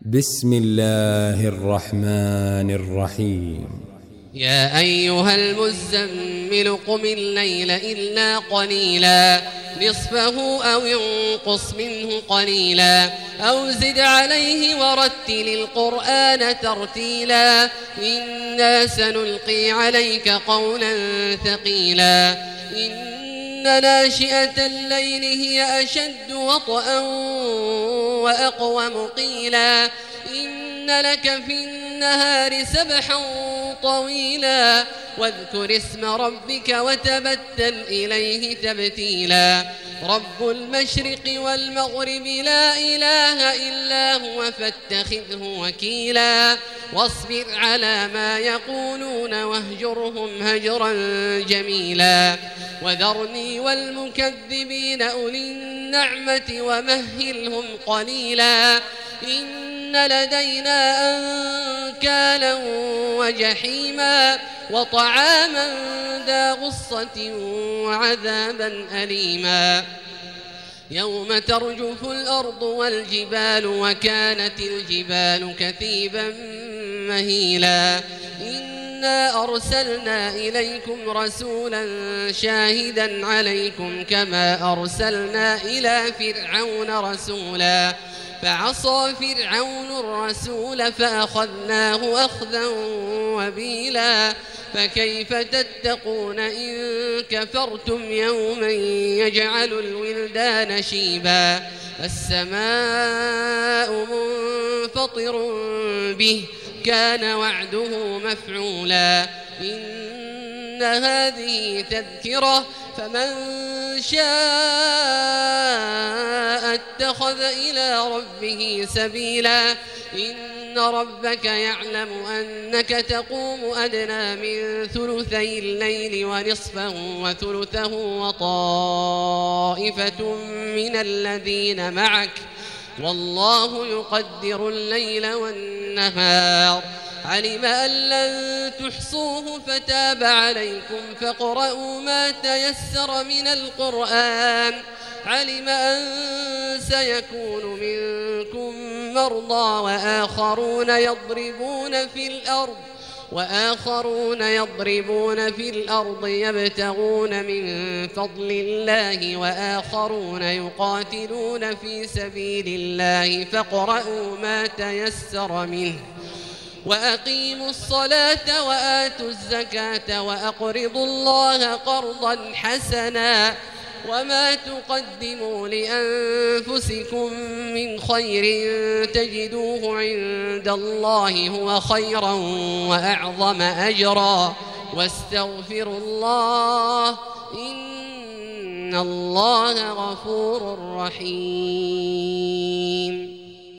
بسم الله الرحمن الرحيم. يا أيها المزمل قم الليل إلا قليلا نصفه أو انقص منه قليلا أو زد عليه ورتل القرآن ترتيلا إنا سنلقي عليك قولا ثقيلا إن ناشئة الليل هي أشد وطئا وأقوم قيلا إن لك في النهار سبحا طويلا واذكر اسم ربك وتبتل إليه تبتيلا رب المشرق والمغرب لا إله إلا هو فاتخذه وكيلا واصبر على ما يقولون واهجرهم هجرا جميلا وذرني والمكذبين أولي النعمة ومهلهم قليلا إن لدينا أنكالا وجحيما وطعاما ذا غصة وعذابا أليما يوم ترجف الأرض والجبال وكانت الجبال كثيبا مهيلا إنا أرسلنا إليكم رسولا شاهدا عليكم كما أرسلنا إلى فرعون رسولا فعصى فرعون الرسول فأخذناه أخذا وبيلا فكيف تتقون إن كفرتم يوما يجعل الولدان شيبا السماء منفطر به كان وعده مفعولا إن هذه تذكرة فمن شاء اتخذ إلى ربه سبيلا إن ربك يعلم أنك تقوم أدنى من ثلثي الليل ونصفه وثلثه وطائفة من الذين معك والله يقدر الليل والنهار علم أن لن تحصوه فتاب عليكم فاقرؤوا ما تيسر من القرآن علم أن سيكون منكم مرضى وآخرون يضربون في الأرض يبتغون من فضل الله وآخرون يقاتلون في سبيل الله فاقرؤوا ما تيسر منه وأقيموا الصلاة وآتوا الزكاة وأقرضوا الله قرضا حسنا وما تقدموا لأنفسكم من خير تجدوه عند الله هو خيرا وأعظم أجرا واستغفروا الله إن الله غفور رحيم.